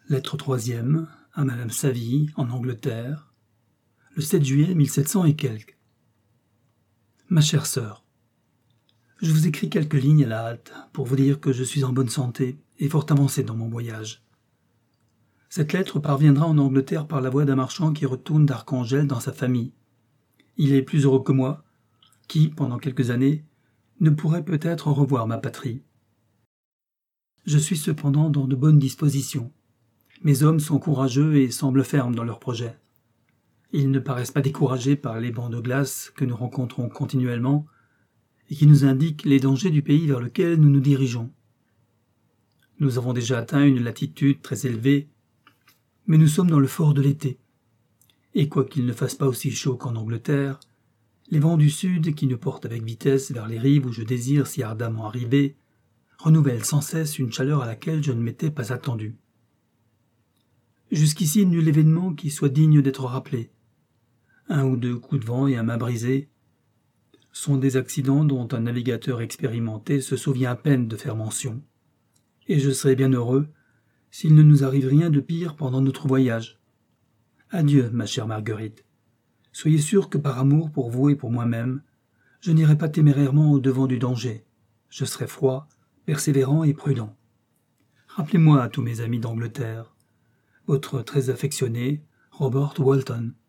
Lettre troisième à Madame Saville, en Angleterre, le 7 juillet 1700 et quelques. Ma chère sœur, je vous écris quelques lignes à la hâte pour vous dire que je suis en bonne santé et fort avancé dans mon voyage. Cette lettre parviendra en Angleterre par la voie d'un marchand qui retourne d'Archangel dans sa famille. Il est plus heureux que moi, qui, pendant quelques années, ne pourrait peut-être revoir ma patrie. Je suis cependant dans de bonnes dispositions. Mes hommes sont courageux et semblent fermes dans leurs projets. Ils ne paraissent pas découragés par les bancs de glace que nous rencontrons continuellement et qui nous indiquent les dangers du pays vers lequel nous nous dirigeons. Nous avons déjà atteint une latitude très élevée, mais nous sommes dans le fort de l'été. Et quoiqu'il ne fasse pas aussi chaud qu'en Angleterre, les vents du sud qui nous portent avec vitesse vers les rives où je désire si ardemment arriver renouvellent sans cesse une chaleur à laquelle je ne m'étais pas attendu. Jusqu'ici, nul événement qui soit digne d'être rappelé. Un ou deux coups de vent et un mât brisé sont des accidents dont un navigateur expérimenté se souvient à peine de faire mention. Et je serais bien heureux s'il ne nous arrive rien de pire pendant notre voyage. Adieu, ma chère Marguerite. Soyez sûre que par amour pour vous et pour moi-même, je n'irai pas témérairement au-devant du danger. Je serai froid, persévérant et prudent. Rappelez-moi à tous mes amis d'Angleterre. Votre très affectionné Robert Walton.